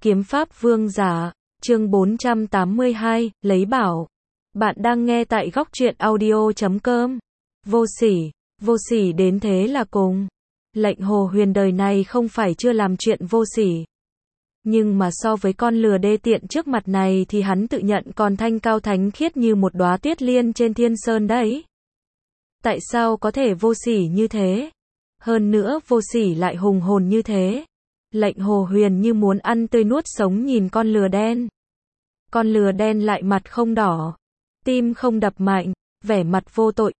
Kiếm pháp vương giả, chương 482, lấy bảo. Bạn đang nghe tại góc truyện audio.com. Vô sỉ đến thế là cùng. Lệnh Hồ Huyền đời này không phải chưa làm chuyện vô sỉ. Nhưng mà so với con lừa đê tiện trước mặt này thì hắn tự nhận còn thanh cao thánh khiết như một đóa tuyết liên trên thiên sơn đấy. Tại sao có thể vô sỉ như thế? Hơn nữa vô sỉ lại hùng hồn như thế. Lệnh Hồ Huyền như muốn ăn tươi nuốt sống nhìn con lừa đen. Con lừa đen lại mặt không đỏ, tim không đập mạnh, vẻ mặt vô tội,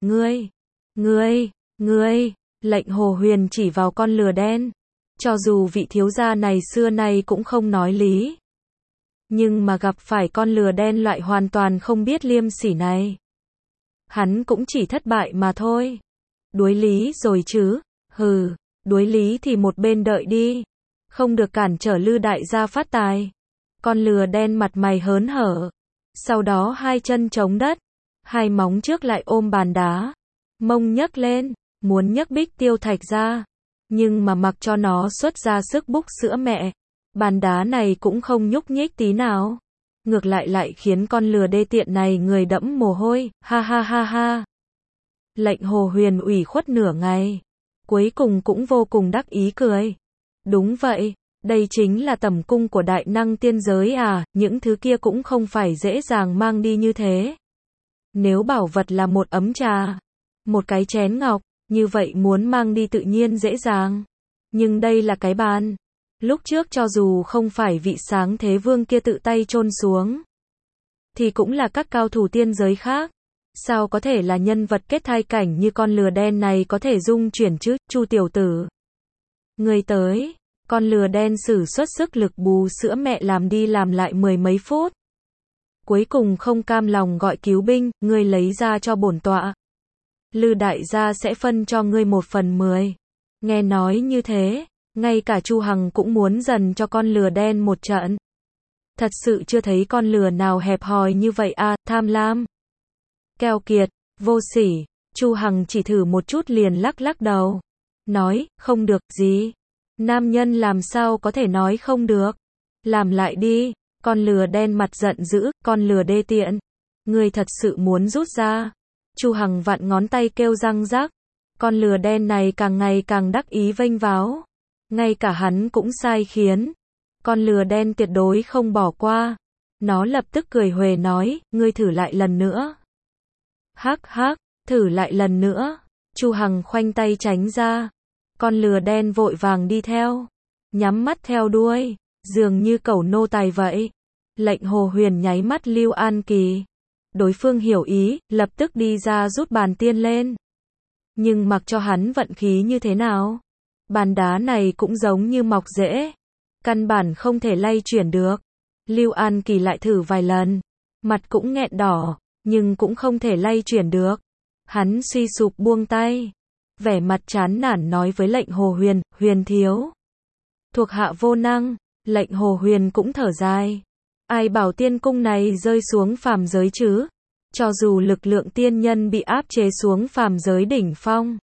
ngươi, Lệnh Hồ Huyền chỉ vào con lừa đen. Cho dù vị thiếu gia này xưa nay cũng không nói lý, nhưng mà gặp phải con lừa đen loại hoàn toàn không biết liêm sỉ này, hắn cũng chỉ thất bại mà thôi. Đuối lý rồi chứ? Hừ, đuối lý thì một bên đợi đi, không được cản trở Lư đại gia phát tài. Con lừa đen mặt mày hớn hở, sau đó hai chân chống đất, hai móng trước lại ôm bàn đá, mông nhấc lên, muốn nhấc Bích Tiêu Thạch ra, nhưng mà mặc cho nó xuất ra sức búc sữa mẹ, bàn đá này cũng không nhúc nhích tí nào. Ngược lại khiến con lừa đê tiện này người đẫm mồ hôi, ha ha ha ha. Lệnh Hồ Huyền ủy khuất nửa ngày, cuối cùng cũng vô cùng đắc ý cười. Đúng vậy, đây chính là tẩm cung của đại năng tiên giới à, những thứ kia cũng không phải dễ dàng mang đi như thế. Nếu bảo vật là một ấm trà, một cái chén ngọc, như vậy muốn mang đi tự nhiên dễ dàng. Nhưng đây là cái bàn. Lúc trước cho dù không phải vị sáng thế vương kia tự tay chôn xuống, thì cũng là các cao thủ tiên giới khác. Sao có thể là nhân vật kết thai cảnh như con lừa đen này có thể dung chuyển chứ, Chu tiểu tử. Người tới, con lừa đen sử xuất sức lực bù sữa mẹ làm đi làm lại mười mấy phút. Cuối cùng không cam lòng gọi cứu binh, ngươi lấy ra cho bổn tọa. Lư đại gia sẽ phân cho ngươi 1/10. Nghe nói như thế, ngay cả Chu Hằng cũng muốn dần cho con lừa đen một trận. Thật sự chưa thấy con lừa nào hẹp hòi như vậy à, tham lam, keo kiệt, vô sỉ. Chu Hằng chỉ thử một chút liền lắc đầu, nói, không được, gì? Nam nhân làm sao có thể nói không được? Làm lại đi. Con lừa đen mặt giận dữ, con lừa đê tiện. Ngươi thật sự muốn rút ra? Chu Hằng vặn ngón tay kêu răng rắc. Con lừa đen này càng ngày càng đắc ý vênh váo. Ngay cả hắn cũng sai khiến. Con lừa đen tuyệt đối không bỏ qua. Nó lập tức cười huề nói, ngươi thử lại lần nữa. Hắc, thử lại lần nữa. Chu Hằng khoanh tay tránh ra. Con lừa đen vội vàng đi theo, nhắm mắt theo đuôi, dường như cẩu nô tài vậy. Lệnh Hồ Huyền nháy mắt Lưu An Kỳ. Đối phương hiểu ý, lập tức đi ra rút bàn tiên lên. Nhưng mặc cho hắn vận khí như thế nào, bàn đá này cũng giống như mọc rễ, căn bản không thể lay chuyển được. Lưu An Kỳ lại thử vài lần, mặt cũng nghẹn đỏ, nhưng cũng không thể lay chuyển được. Hắn suy sụp buông tay, vẻ mặt chán nản nói với Lệnh Hồ Huyền, Huyền thiếu, thuộc hạ vô năng. Lệnh Hồ Huyền cũng thở dài. Ai bảo tiên cung này rơi xuống phàm giới chứ? Cho dù lực lượng tiên nhân bị áp chế xuống phàm giới đỉnh phong,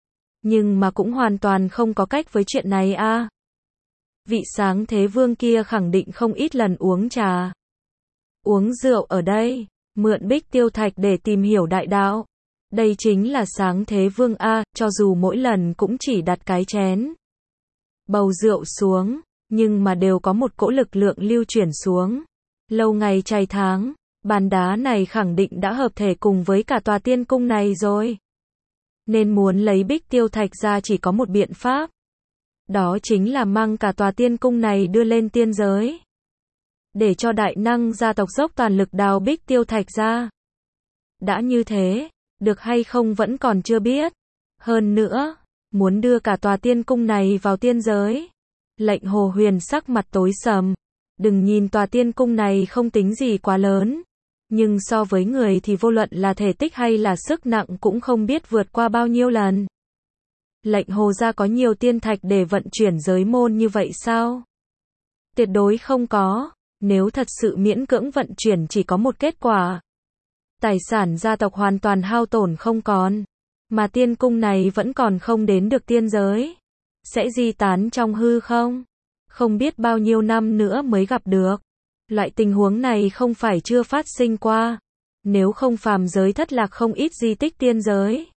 nhưng mà cũng hoàn toàn không có cách với chuyện này a. Vị sáng thế vương kia khẳng định không ít lần uống trà, uống rượu ở đây, mượn Bích Tiêu Thạch để tìm hiểu đại đạo. Đây chính là sáng thế vương a, cho dù mỗi lần cũng chỉ đặt cái chén bầu rượu xuống, nhưng mà đều có một cỗ lực lượng lưu chuyển xuống. Lâu ngày trầy tháng, bàn đá này khẳng định đã hợp thể cùng với cả tòa tiên cung này rồi. Nên muốn lấy Bích Tiêu Thạch ra chỉ có một biện pháp. Đó chính là mang cả tòa tiên cung này đưa lên tiên giới. Để cho đại năng gia tộc dốc toàn lực đào Bích Tiêu Thạch ra. Đã như thế, được hay không vẫn còn chưa biết. Hơn nữa, muốn đưa cả tòa tiên cung này vào tiên giới. Lệnh Hồ Huyền sắc mặt tối sầm. Đừng nhìn tòa tiên cung này không tính gì quá lớn, nhưng so với người thì vô luận là thể tích hay là sức nặng cũng không biết vượt qua bao nhiêu lần. Lệnh Hồ gia có nhiều tiên thạch để vận chuyển giới môn như vậy sao? Tuyệt đối không có. Nếu thật sự miễn cưỡng vận chuyển chỉ có một kết quả. Tài sản gia tộc hoàn toàn hao tổn không còn. Mà tiên cung này vẫn còn không đến được tiên giới. Sẽ di tán trong hư không? không biết bao nhiêu năm nữa mới gặp được. Loại tình huống này không phải chưa phát sinh qua. Nếu không phàm giới thất lạc không ít di tích tiên giới.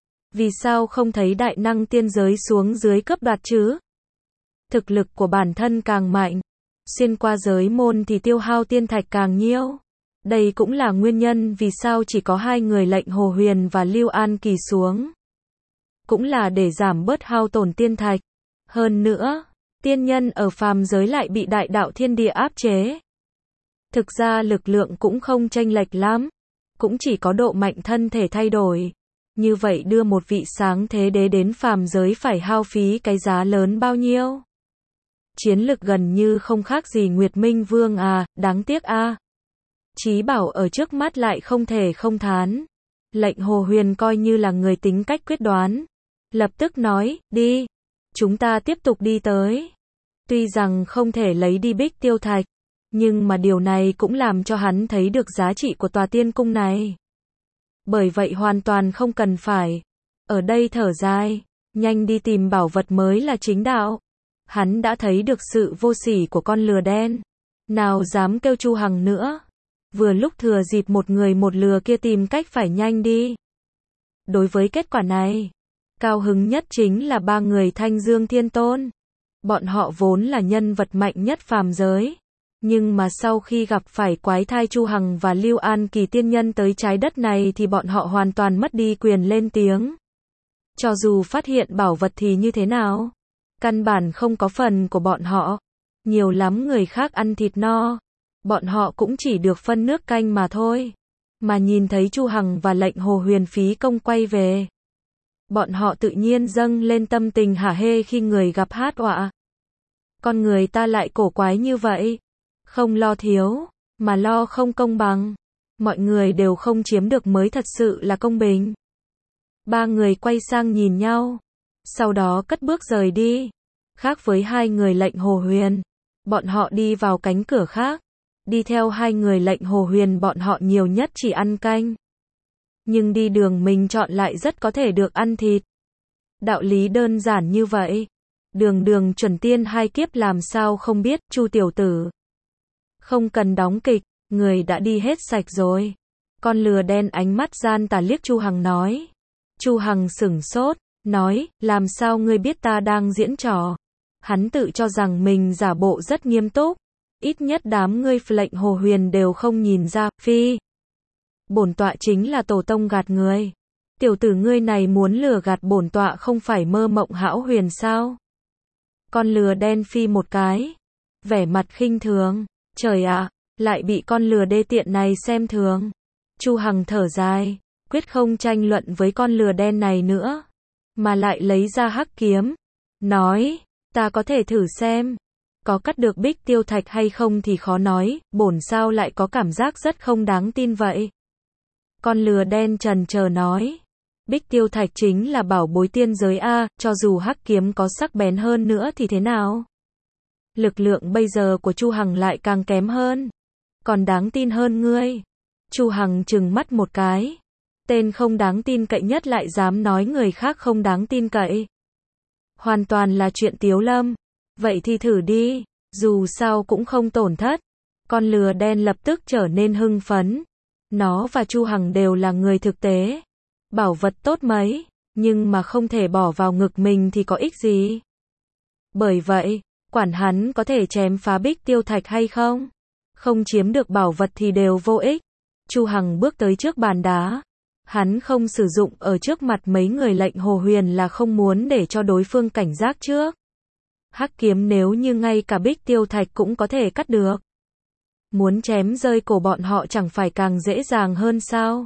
Vì sao không thấy đại năng tiên giới xuống dưới cấp đoạt chứ? Thực lực của bản thân càng mạnh, xuyên qua giới môn thì tiêu hao tiên thạch càng nhiều. Đây cũng là nguyên nhân vì sao chỉ có 2 người lệnh Hồ Huyền và Lưu An Kỳ xuống. Cũng là để giảm bớt hao tổn tiên thạch. Hơn nữa, tiên nhân ở phàm giới lại bị đại đạo thiên địa áp chế. Thực ra lực lượng cũng không chênh lệch lắm, cũng chỉ có độ mạnh thân thể thay đổi. Như vậy đưa một vị sáng thế đế đến phàm giới phải hao phí cái giá lớn bao nhiêu? Chiến lực gần như không khác gì Nguyệt Minh Vương à, đáng tiếc a. Chí bảo ở trước mắt lại không thể không thán. Lệnh Hồ Huyền coi như là người tính cách quyết đoán. Lập tức nói, đi. Chúng ta tiếp tục đi tới. Tuy rằng không thể lấy đi Bích Tiêu Thạch, nhưng mà điều này cũng làm cho hắn thấy được giá trị của tòa tiên cung này. Bởi vậy hoàn toàn không cần phải ở đây thở dài, nhanh đi tìm bảo vật mới là chính đạo. Hắn đã thấy được sự vô sỉ của con lừa đen. Nào dám kêu Chu Hằng nữa. Vừa lúc thừa dịp một người một lừa kia tìm cách phải nhanh đi. Đối với kết quả này, cao hứng nhất chính là 3 người Thanh Dương Thiên Tôn. Bọn họ vốn là nhân vật mạnh nhất phàm giới. Nhưng mà sau khi gặp phải quái thai Chu Hằng và Lưu An Kỳ tiên nhân tới trái đất này thì bọn họ hoàn toàn mất đi quyền lên tiếng. Cho dù phát hiện bảo vật thì như thế nào? Căn bản không có phần của bọn họ. Nhiều lắm người khác ăn thịt no. Bọn họ cũng chỉ được phân nước canh mà thôi. Mà nhìn thấy Chu Hằng và lệnh Hồ Huyền phí công quay về. Bọn họ tự nhiên dâng lên tâm tình hả hê khi người gặp hát ọa. Con người ta lại cổ quái như vậy. Không lo thiếu, mà lo không công bằng. Mọi người đều không chiếm được mới thật sự là công bình. 3 người quay sang nhìn nhau. Sau đó cất bước rời đi. Khác với 2 người lệnh Hồ Huyền. Bọn họ đi vào cánh cửa khác. Đi theo 2 người lệnh Hồ Huyền bọn họ nhiều nhất chỉ ăn canh. Nhưng đi đường mình chọn lại rất có thể được ăn thịt. Đạo lý đơn giản như vậy. Đường đường chuẩn tiên 2 kiếp làm sao không biết, Chu tiểu tử. Không cần đóng kịch, người đã đi hết sạch rồi. Con lừa đen ánh mắt gian tà liếc Chu Hằng nói. Chu Hằng sửng sốt, nói, làm sao ngươi biết ta đang diễn trò? Hắn tự cho rằng mình giả bộ rất nghiêm túc. Ít nhất đám ngươi lệnh Hồ Huyền đều không nhìn ra, phi. Bổn tọa chính là tổ tông gạt người. Tiểu tử ngươi này muốn lừa gạt bổn tọa không phải mơ mộng hão huyền sao? Con lừa đen phi một cái. Vẻ mặt khinh thường. Trời ạ, lại bị con lừa đê tiện này xem thường. Chu Hằng thở dài, quyết không tranh luận với con lừa đen này nữa. Mà lại lấy ra hắc kiếm. Nói, ta có thể thử xem. Có cắt được Bích Tiêu Thạch hay không thì khó nói, bổn sao lại có cảm giác rất không đáng tin vậy. Con lừa đen chần chờ nói. Bích Tiêu Thạch chính là bảo bối tiên giới A, cho dù hắc kiếm có sắc bén hơn nữa thì thế nào? Lực lượng bây giờ của Chu Hằng lại càng kém hơn. Còn đáng tin hơn ngươi. Chu Hằng trừng mắt một cái. Tên không đáng tin cậy nhất lại dám nói người khác không đáng tin cậy. Hoàn toàn là chuyện tiếu lâm. Vậy thì thử đi. Dù sao cũng không tổn thất. Con lừa đen lập tức trở nên hưng phấn. Nó và Chu Hằng đều là người thực tế. Bảo vật tốt mấy. Nhưng mà không thể bỏ vào ngực mình thì có ích gì. Bởi vậy, quản hắn có thể chém phá Bích Tiêu Thạch hay không? Không chiếm được bảo vật thì đều vô ích. Chu Hằng bước tới trước bàn đá. Hắn không sử dụng ở trước mặt mấy người lệnh Hồ Huyền là không muốn để cho đối phương cảnh giác trước. Hắc kiếm nếu như ngay cả Bích Tiêu Thạch cũng có thể cắt được. Muốn chém rơi cổ bọn họ chẳng phải càng dễ dàng hơn sao?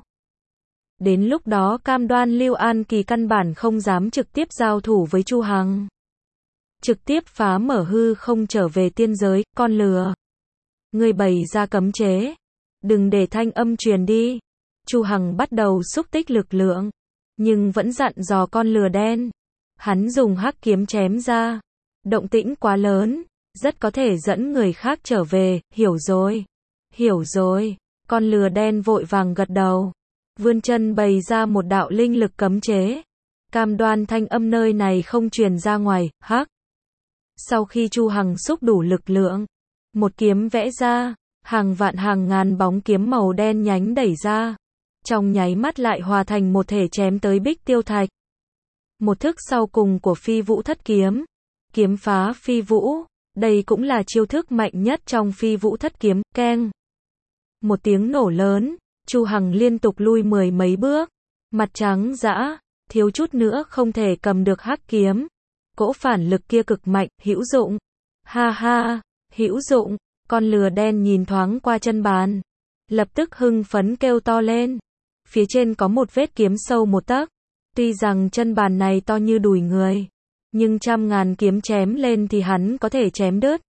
Đến lúc đó cam đoan Lưu An Kỳ căn bản không dám trực tiếp giao thủ với Chu Hằng. Trực tiếp phá mở hư không trở về tiên giới, con lừa. Ngươi bày ra cấm chế. Đừng để thanh âm truyền đi. Chu Hằng bắt đầu xúc tích lực lượng. Nhưng vẫn dặn dò con lừa đen. Hắn dùng hắc kiếm chém ra. Động tĩnh quá lớn. Rất có thể dẫn người khác trở về, hiểu rồi. Hiểu rồi. Con lừa đen vội vàng gật đầu. Vươn chân bày ra một đạo linh lực cấm chế. Cam đoan thanh âm nơi này không truyền ra ngoài, hắc. Sau khi Chu Hằng xúc đủ lực lượng, một kiếm vẽ ra, hàng vạn hàng ngàn bóng kiếm màu đen nhánh đẩy ra, trong nháy mắt lại hòa thành một thể chém tới Bích Tiêu Thạch. Một thức sau cùng của Phi Vũ Thất Kiếm, kiếm phá phi vũ, đây cũng là chiêu thức mạnh nhất trong Phi Vũ Thất Kiếm, keng. Một tiếng nổ lớn, Chu Hằng liên tục lui mười mấy bước, mặt trắng dã, thiếu chút nữa không thể cầm được hắc kiếm. Cỗ phản lực kia cực mạnh, hữu dụng. Ha ha, hữu dụng. Con lừa đen nhìn thoáng qua chân bàn, lập tức hưng phấn kêu to lên. Phía trên có một vết kiếm sâu 1 tấc. Tuy rằng chân bàn này to như đùi người, nhưng trăm ngàn kiếm chém lên thì hắn có thể chém đứt.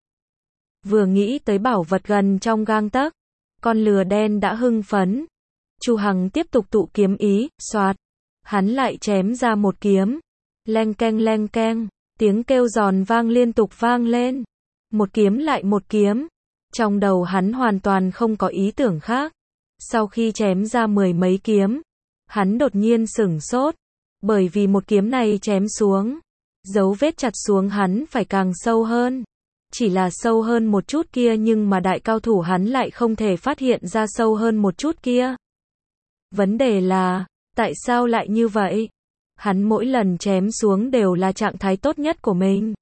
Vừa nghĩ tới bảo vật gần trong gang tấc, con lừa đen đã hưng phấn. Chu Hằng tiếp tục tụ kiếm ý, xoạt. Hắn lại chém ra một kiếm. Leng keng, tiếng kêu giòn vang liên tục vang lên. Một kiếm lại một kiếm. Trong đầu hắn hoàn toàn không có ý tưởng khác. Sau khi chém ra mười mấy kiếm, hắn đột nhiên sửng sốt. Bởi vì một kiếm này chém xuống, dấu vết chặt xuống hắn phải càng sâu hơn. Chỉ là sâu hơn một chút kia nhưng mà đại cao thủ hắn lại không thể phát hiện ra sâu hơn một chút kia. Vấn đề là, tại sao lại như vậy? Hắn mỗi lần chém xuống đều là trạng thái tốt nhất của mình.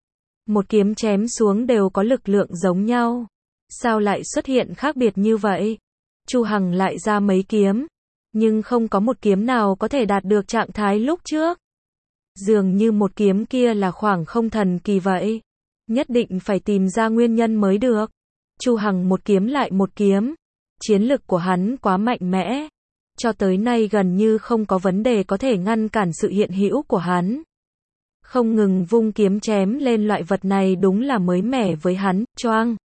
Một kiếm chém xuống đều có lực lượng giống nhau. Sao lại xuất hiện khác biệt như vậy? Chu Hằng lại ra mấy kiếm, nhưng không có một kiếm nào có thể đạt được trạng thái lúc trước. Dường như một kiếm kia là khoảng không thần kỳ vậy. Nhất định phải tìm ra nguyên nhân mới được. Chu Hằng một kiếm lại một kiếm. Chiến lực của hắn quá mạnh mẽ. Cho tới nay gần như không có vấn đề có thể ngăn cản sự hiện hữu của hắn. Không ngừng vung kiếm chém lên loại vật này đúng là mới mẻ với hắn, choang.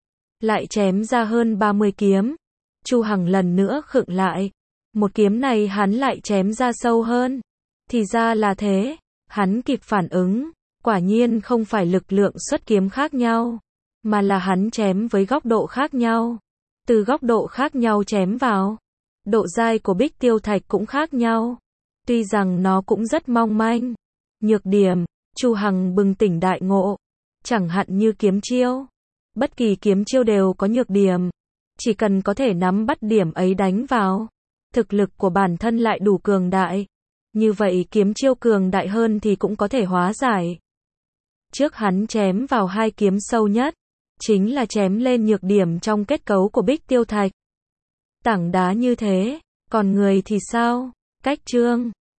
Lại chém ra hơn 30 kiếm. Chu Hằng lần nữa khựng lại. Một kiếm này hắn lại chém ra sâu hơn. Thì ra là thế. Hắn kịp phản ứng. Quả nhiên không phải lực lượng xuất kiếm khác nhau, mà là hắn chém với góc độ khác nhau. Từ góc độ khác nhau chém vào. Độ dai của Bích Tiêu Thạch cũng khác nhau. Tuy rằng nó cũng rất mong manh. Nhược điểm, Chu Hằng bừng tỉnh đại ngộ. Chẳng hạn như kiếm chiêu. Bất kỳ kiếm chiêu đều có nhược điểm. Chỉ cần có thể nắm bắt điểm ấy đánh vào. Thực lực của bản thân lại đủ cường đại. Như vậy kiếm chiêu cường đại hơn thì cũng có thể hóa giải. Trước hắn chém vào hai kiếm sâu nhất. Chính là chém lên nhược điểm trong kết cấu của Bích Tiêu Thạch. Tảng đá như thế, còn người thì sao? Cách chương